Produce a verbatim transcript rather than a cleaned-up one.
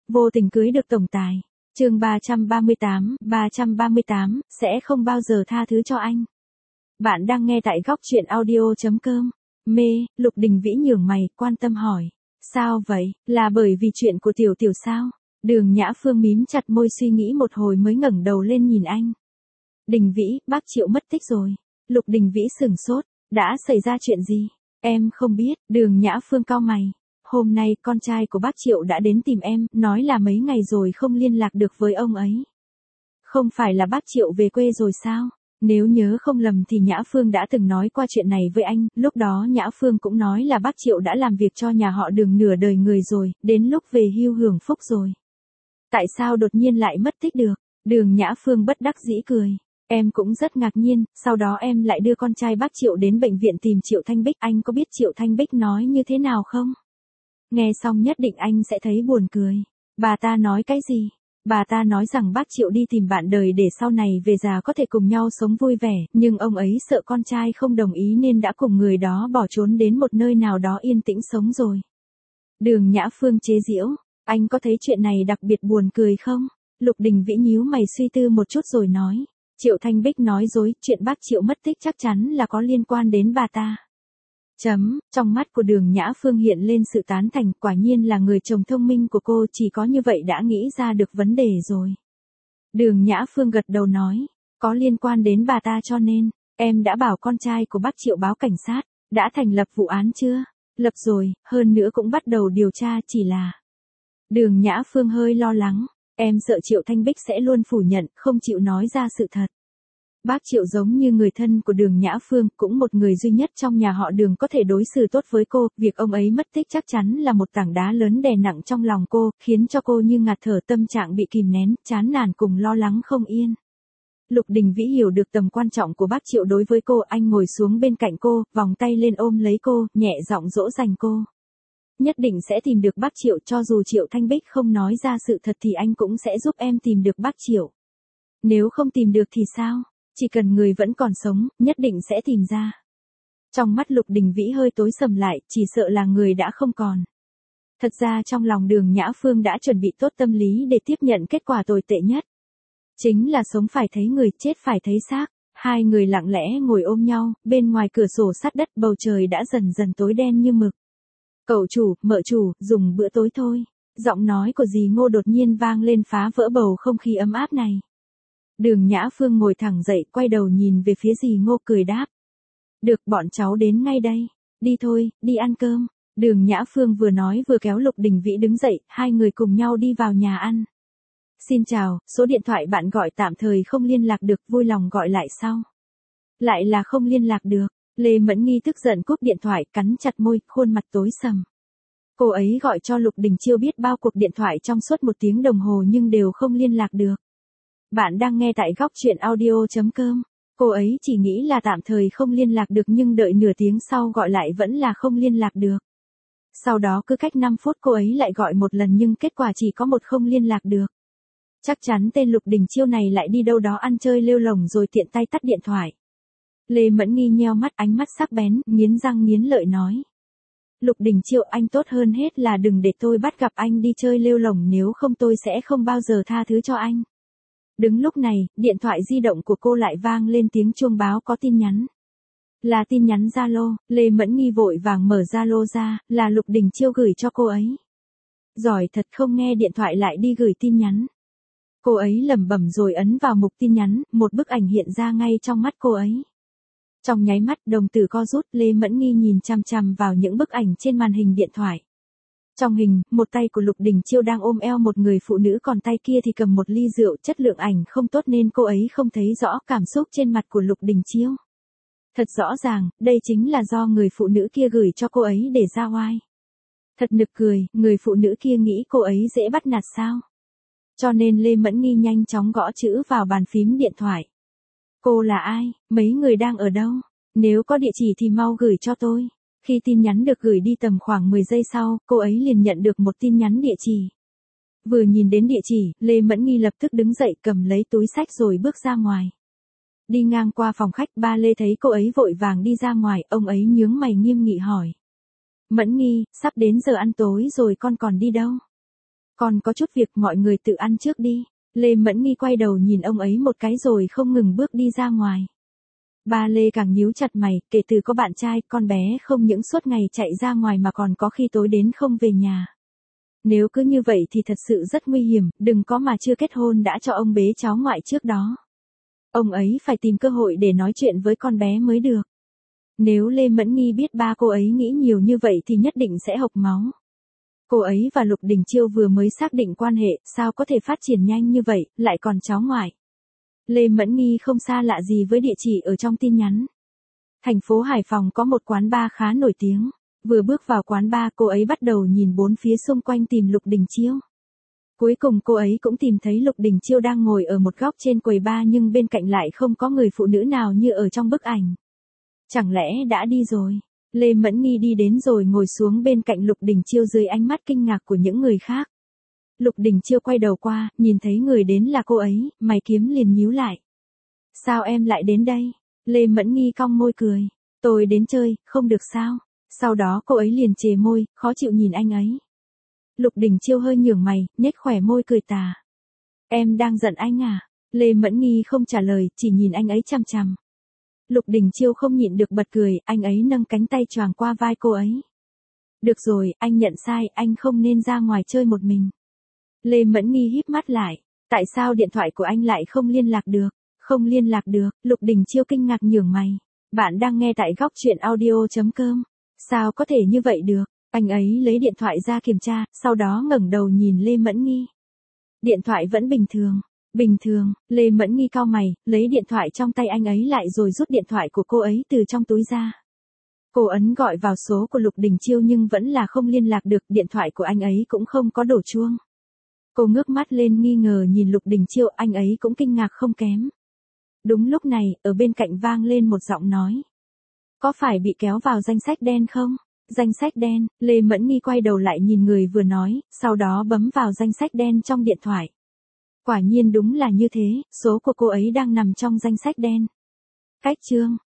Vô tình cưới được tổng tài. Chương ba trăm ba mươi tám, ba trăm ba mươi tám, sẽ không bao giờ tha thứ cho anh. Bạn đang nghe tại góc truyện audio chấm com. Mê, Lục Đình Vĩ nhướng mày, quan tâm hỏi. Sao vậy, là bởi vì chuyện của Tiểu Tiểu sao? Đường Nhã Phương mím chặt môi suy nghĩ một hồi mới ngẩng đầu lên nhìn anh. Đình Vĩ, bác Triệu mất tích rồi. Lục Đình Vĩ sửng sốt, đã xảy ra chuyện gì? Em không biết. Đường Nhã Phương cau mày. Hôm nay con trai của bác Triệu đã đến tìm em, nói là mấy ngày rồi không liên lạc được với ông ấy. Không phải là bác Triệu về quê rồi sao? Nếu nhớ không lầm thì Nhã Phương đã từng nói qua chuyện này với anh, lúc đó Nhã Phương cũng nói là bác Triệu đã làm việc cho nhà họ Đường nửa đời người rồi, đến lúc về hưu hưởng phúc rồi. Tại sao đột nhiên lại mất tích được? Đường Nhã Phương bất đắc dĩ cười. Em cũng rất ngạc nhiên, sau đó em lại đưa con trai bác Triệu đến bệnh viện tìm Triệu Thanh Bích. Anh có biết Triệu Thanh Bích nói như thế nào không? Nghe xong nhất định anh sẽ thấy buồn cười. Bà ta nói cái gì? Bà ta nói rằng bác Triệu đi tìm bạn đời để sau này về già có thể cùng nhau sống vui vẻ, nhưng ông ấy sợ con trai không đồng ý nên đã cùng người đó bỏ trốn đến một nơi nào đó yên tĩnh sống rồi. Đường Nhã Phương chế giễu, anh có thấy chuyện này đặc biệt buồn cười không? Lục Đình Vĩ nhíu mày suy tư một chút rồi nói. Triệu Thanh Bích nói dối, chuyện bác Triệu mất tích chắc chắn là có liên quan đến bà ta. Chấm, trong mắt của Đường Nhã Phương hiện lên sự tán thành, quả nhiên là người chồng thông minh của cô, chỉ có như vậy đã nghĩ ra được vấn đề rồi. Đường Nhã Phương gật đầu nói, có liên quan đến bà ta cho nên, em đã bảo con trai của bác Triệu báo cảnh sát, đã thành lập vụ án chưa? Lập rồi, hơn nữa cũng bắt đầu điều tra, chỉ là... Đường Nhã Phương hơi lo lắng, em sợ Triệu Thanh Bích sẽ luôn phủ nhận, không chịu nói ra sự thật. Bác Triệu giống như người thân của Đường Nhã Phương, cũng một người duy nhất trong nhà họ Đường có thể đối xử tốt với cô, việc ông ấy mất tích chắc chắn là một tảng đá lớn đè nặng trong lòng cô, khiến cho cô như ngạt thở, tâm trạng bị kìm nén, chán nản cùng lo lắng không yên. Lục Đình Vĩ hiểu được tầm quan trọng của bác Triệu đối với cô, anh ngồi xuống bên cạnh cô, vòng tay lên ôm lấy cô, nhẹ giọng dỗ dành cô. Nhất định sẽ tìm được bác Triệu, cho dù Triệu Thanh Bích không nói ra sự thật thì anh cũng sẽ giúp em tìm được bác Triệu. Nếu không tìm được thì sao? Chỉ cần người vẫn còn sống, nhất định sẽ tìm ra. Trong mắt Lục Đình Vĩ hơi tối sầm lại, chỉ sợ là người đã không còn. Thật ra trong lòng Đường Nhã Phương đã chuẩn bị tốt tâm lý để tiếp nhận kết quả tồi tệ nhất. Chính là sống phải thấy người, chết phải thấy xác. Hai người lặng lẽ ngồi ôm nhau, bên ngoài cửa sổ sát đất bầu trời đã dần dần tối đen như mực. Cậu chủ, mợ chủ, dùng bữa tối thôi. Giọng nói của dì Ngô đột nhiên vang lên phá vỡ bầu không khí ấm áp này. Đường Nhã Phương ngồi thẳng dậy, quay đầu nhìn về phía dì Ngô cười đáp. Được, bọn cháu đến ngay đây. Đi thôi, đi ăn cơm. Đường Nhã Phương vừa nói vừa kéo Lục Đình Vĩ đứng dậy, hai người cùng nhau đi vào nhà ăn. Xin chào, số điện thoại bạn gọi tạm thời không liên lạc được, vui lòng gọi lại sau. Lại là không liên lạc được. Lê Mẫn Nghi tức giận cúp điện thoại, cắn chặt môi, khuôn mặt tối sầm. Cô ấy gọi cho Lục Đình Chiêu biết bao cuộc điện thoại trong suốt một tiếng đồng hồ nhưng đều không liên lạc được. Bạn đang nghe tại góc truyện audio chấm com. Cô ấy chỉ nghĩ là tạm thời không liên lạc được nhưng đợi nửa tiếng sau gọi lại vẫn là không liên lạc được. Sau đó cứ cách năm phút cô ấy lại gọi một lần nhưng kết quả chỉ có một không liên lạc được. Chắc chắn tên Lục Đình Chiêu này lại đi đâu đó ăn chơi lêu lổng rồi tiện tay tắt điện thoại. Lê Mẫn Nghi nheo mắt, ánh mắt sắc bén, nghiến răng nghiến lợi nói. Lục Đình Chiêu, anh tốt hơn hết là đừng để tôi bắt gặp anh đi chơi lêu lổng, nếu không tôi sẽ không bao giờ tha thứ cho anh. Đứng lúc này, điện thoại di động của cô lại vang lên tiếng chuông báo có tin nhắn. Là tin nhắn Zalo, Lê Mẫn Nghi vội vàng mở Zalo ra, là Lục Đình Chiêu gửi cho cô ấy. Giỏi thật, không nghe điện thoại lại đi gửi tin nhắn. Cô ấy lẩm bẩm rồi ấn vào mục tin nhắn, một bức ảnh hiện ra ngay trong mắt cô ấy. Trong nháy mắt đồng tử co rút, Lê Mẫn Nghi nhìn chằm chằm vào những bức ảnh trên màn hình điện thoại. Trong hình, một tay của Lục Đình Chiêu đang ôm eo một người phụ nữ, còn tay kia thì cầm một ly rượu, chất lượng ảnh không tốt nên cô ấy không thấy rõ cảm xúc trên mặt của Lục Đình Chiêu. Thật rõ ràng, đây chính là do người phụ nữ kia gửi cho cô ấy để ra oai. Thật nực cười, người phụ nữ kia nghĩ cô ấy dễ bắt nạt sao? Cho nên Lê Mẫn Nghi nhanh chóng gõ chữ vào bàn phím điện thoại. Cô là ai? Mấy người đang ở đâu? Nếu có địa chỉ thì mau gửi cho tôi. Khi tin nhắn được gửi đi tầm khoảng mười giây sau, cô ấy liền nhận được một tin nhắn địa chỉ. Vừa nhìn đến địa chỉ, Lê Mẫn Nghi lập tức đứng dậy cầm lấy túi xách rồi bước ra ngoài. Đi ngang qua phòng khách, ba Lê thấy cô ấy vội vàng đi ra ngoài, ông ấy nhướng mày nghiêm nghị hỏi. Mẫn Nghi, sắp đến giờ ăn tối rồi con còn đi đâu? Còn có chút việc mọi người tự ăn trước đi. Lê Mẫn Nghi quay đầu nhìn ông ấy một cái rồi không ngừng bước đi ra ngoài. Ba Lê càng nhíu chặt mày, kể từ có bạn trai, con bé không những suốt ngày chạy ra ngoài mà còn có khi tối đến không về nhà. Nếu cứ như vậy thì thật sự rất nguy hiểm, đừng có mà chưa kết hôn đã cho ông bế cháu ngoại trước đó. Ông ấy phải tìm cơ hội để nói chuyện với con bé mới được. Nếu Lê Mẫn Nghi biết ba cô ấy nghĩ nhiều như vậy thì nhất định sẽ hộc máu. Cô ấy và Lục Đình Chiêu vừa mới xác định quan hệ, sao có thể phát triển nhanh như vậy, lại còn cháu ngoại. Lê Mẫn Nghi không xa lạ gì với địa chỉ ở trong tin nhắn. Thành phố Hải Phòng có một quán bar khá nổi tiếng. Vừa bước vào quán bar cô ấy bắt đầu nhìn bốn phía xung quanh tìm Lục Đình Chiêu. Cuối cùng cô ấy cũng tìm thấy Lục Đình Chiêu đang ngồi ở một góc trên quầy bar nhưng bên cạnh lại không có người phụ nữ nào như ở trong bức ảnh. Chẳng lẽ đã đi rồi? Lê Mẫn Nghi đi đến rồi ngồi xuống bên cạnh Lục Đình Chiêu dưới ánh mắt kinh ngạc của những người khác. Lục Đình Chiêu quay đầu qua, nhìn thấy người đến là cô ấy, mày kiếm liền nhíu lại. Sao em lại đến đây? Lê Mẫn Nghi cong môi cười. Tôi đến chơi, không được sao? Sau đó cô ấy liền chề môi, khó chịu nhìn anh ấy. Lục Đình Chiêu hơi nhướng mày, nhếch khóe môi cười tà. Em đang giận anh à? Lê Mẫn Nghi không trả lời, chỉ nhìn anh ấy chằm chằm. Lục Đình Chiêu không nhịn được bật cười, anh ấy nâng cánh tay choàng qua vai cô ấy. Được rồi, anh nhận sai, anh không nên ra ngoài chơi một mình. Lê Mẫn Nghi híp mắt lại. Tại sao điện thoại của anh lại không liên lạc được? Không liên lạc được, Lục Đình Chiêu kinh ngạc nhướng mày. Bạn đang nghe tại góc truyện audio chấm com. Sao có thể như vậy được? Anh ấy lấy điện thoại ra kiểm tra, sau đó ngẩng đầu nhìn Lê Mẫn Nghi. Điện thoại vẫn bình thường. Bình thường, Lê Mẫn Nghi cau mày, lấy điện thoại trong tay anh ấy lại rồi rút điện thoại của cô ấy từ trong túi ra. Cô ấn gọi vào số của Lục Đình Chiêu nhưng vẫn là không liên lạc được, điện thoại của anh ấy cũng không có đổ chuông. Cô ngước mắt lên nghi ngờ nhìn Lục Đình Chiêu, anh ấy cũng kinh ngạc không kém. Đúng lúc này, ở bên cạnh vang lên một giọng nói. Có phải bị kéo vào danh sách đen không? Danh sách đen, Lê Mẫn Nghi quay đầu lại nhìn người vừa nói, sau đó bấm vào danh sách đen trong điện thoại. Quả nhiên đúng là như thế, số của cô ấy đang nằm trong danh sách đen. Cách chương